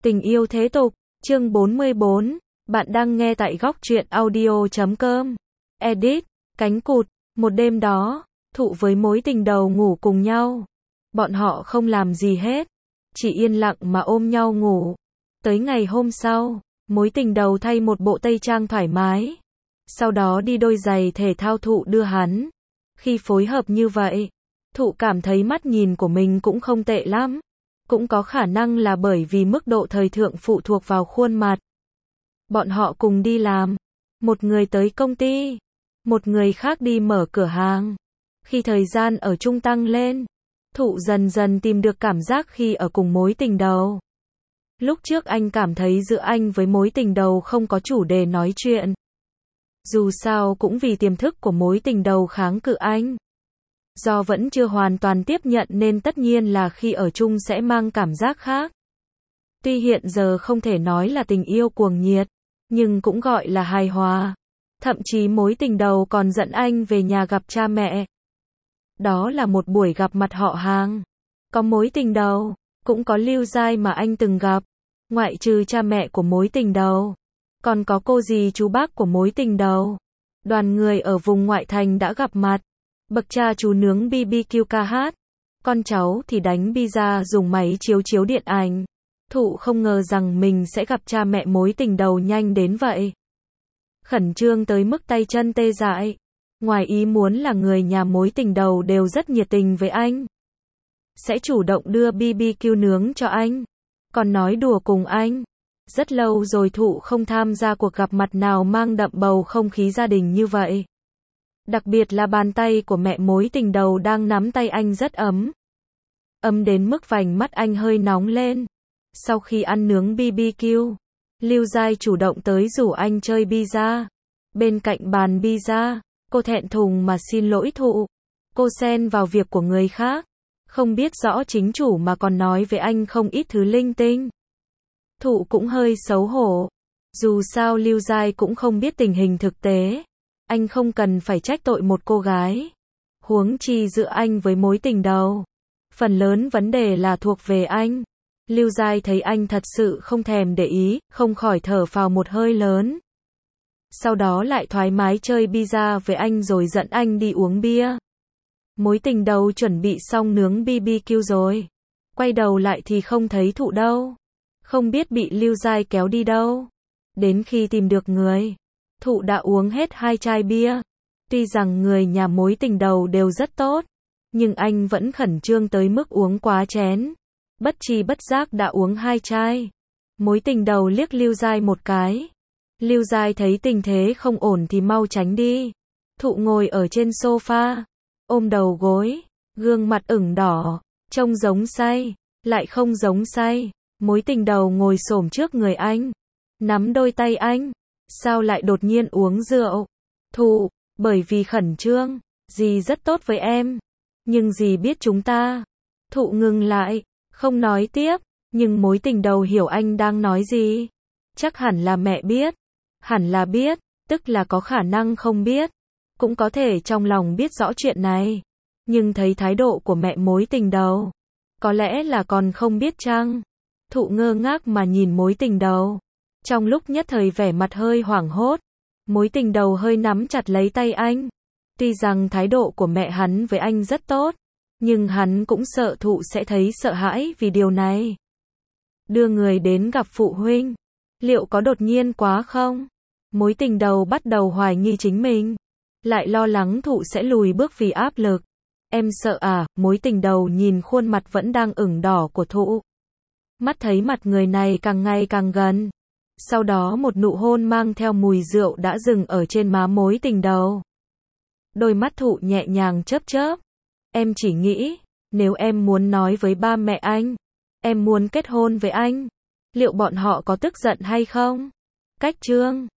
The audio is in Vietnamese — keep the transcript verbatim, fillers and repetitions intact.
Tình yêu thế tục, chương bốn mươi bốn, bạn đang nghe tại góc truyện audio chấm com. Edit, cánh cụt, một đêm đó, Thụ với mối tình đầu ngủ cùng nhau. Bọn họ không làm gì hết, chỉ yên lặng mà ôm nhau ngủ. Tới ngày hôm sau, mối tình đầu thay một bộ tây trang thoải mái. Sau đó đi đôi giày thể thao Thụ đưa hắn. Khi phối hợp như vậy, Thụ cảm thấy mắt nhìn của mình cũng không tệ lắm. Cũng có khả năng là bởi vì mức độ thời thượng phụ thuộc vào khuôn mặt. Bọn họ cùng đi làm. Một người tới công ty, một người khác đi mở cửa hàng. Khi thời gian ở chung tăng lên, Thụ dần dần tìm được cảm giác khi ở cùng mối tình đầu. Lúc trước anh cảm thấy giữa anh với mối tình đầu không có chủ đề nói chuyện. Dù sao cũng vì tiềm thức của mối tình đầu kháng cự anh. Do vẫn chưa hoàn toàn tiếp nhận nên tất nhiên là khi ở chung sẽ mang cảm giác khác. Tuy hiện giờ không thể nói là tình yêu cuồng nhiệt, nhưng cũng gọi là hài hòa. Thậm chí mối tình đầu còn dẫn anh về nhà gặp cha mẹ. Đó là một buổi gặp mặt họ hàng. Có mối tình đầu, cũng có Lưu Giai mà anh từng gặp. Ngoại trừ cha mẹ của mối tình đầu, còn có cô dì chú bác của mối tình đầu. Đoàn người ở vùng ngoại thành đã gặp mặt. Bậc cha chú nướng bê bê kiu ca hát, con cháu thì đánh pizza dùng máy chiếu chiếu điện ảnh. Thụ không ngờ rằng mình sẽ gặp cha mẹ mối tình đầu nhanh đến vậy. Khẩn trương tới mức tay chân tê dại. Ngoài ý muốn là người nhà mối tình đầu đều rất nhiệt tình với anh. Sẽ chủ động đưa bê bê kiu nướng cho anh. Còn nói đùa cùng anh. Rất lâu rồi Thụ không tham gia cuộc gặp mặt nào mang đậm bầu không khí gia đình như vậy. Đặc biệt là bàn tay của mẹ mối tình đầu đang nắm tay anh rất ấm. Ấm đến mức vành mắt anh hơi nóng lên. Sau khi ăn nướng bê bê kiu, Lưu Giai chủ động tới rủ anh chơi pizza. Bên cạnh bàn pizza, cô thẹn thùng mà xin lỗi Thụ. Cô xen vào việc của người khác. Không biết rõ chính chủ mà còn nói với anh không ít thứ linh tinh. Thụ cũng hơi xấu hổ. Dù sao Lưu Giai cũng không biết tình hình thực tế. Anh không cần phải trách tội một cô gái. Huống chi giữa anh với mối tình đầu. Phần lớn vấn đề là thuộc về anh. Lưu Giai thấy anh thật sự không thèm để ý, không khỏi thở phào một hơi lớn. Sau đó lại thoải mái chơi pizza với anh rồi dẫn anh đi uống bia. Mối tình đầu chuẩn bị xong nướng bê bê kiu rồi. Quay đầu lại thì không thấy Thụ đâu. Không biết bị Lưu Giai kéo đi đâu. Đến khi tìm được người, Thụ đã uống hết hai chai bia. Tuy rằng người nhà mối tình đầu đều rất tốt, nhưng anh vẫn khẩn trương tới mức uống quá chén. Bất tri bất giác đã uống hai chai. Mối tình đầu liếc Lưu Giai một cái. Lưu Giai thấy tình thế không ổn thì mau tránh đi. Thụ ngồi ở trên sofa, ôm đầu gối, gương mặt ửng đỏ, trông giống say, lại không giống say. Mối tình đầu ngồi xổm trước người anh, nắm đôi tay anh. Sao lại đột nhiên uống rượu? Thụ, bởi vì khẩn trương, dì rất tốt với em. Nhưng dì biết chúng ta. Thụ ngừng lại, không nói tiếp, nhưng mối tình đầu hiểu anh đang nói gì. Chắc hẳn là mẹ biết. Hẳn là biết, tức là có khả năng không biết. Cũng có thể trong lòng biết rõ chuyện này. Nhưng thấy thái độ của mẹ mối tình đầu, có lẽ là còn không biết chăng? Thụ ngơ ngác mà nhìn mối tình đầu. Trong lúc nhất thời vẻ mặt hơi hoảng hốt, mối tình đầu hơi nắm chặt lấy tay anh. Tuy rằng thái độ của mẹ hắn với anh rất tốt, nhưng hắn cũng sợ Thụ sẽ thấy sợ hãi vì điều này. Đưa người đến gặp phụ huynh, liệu có đột nhiên quá không? Mối tình đầu bắt đầu hoài nghi chính mình, lại lo lắng Thụ sẽ lùi bước vì áp lực. Em sợ à? Mối tình đầu nhìn khuôn mặt vẫn đang ửng đỏ của Thụ. Mắt thấy mặt người này càng ngày càng gần. Sau đó một nụ hôn mang theo mùi rượu đã dừng ở trên má mối tình đầu. Đôi mắt Thụ nhẹ nhàng chớp chớp. Em chỉ nghĩ, nếu em muốn nói với ba mẹ anh, em muốn kết hôn với anh, liệu bọn họ có tức giận hay không? Cách chương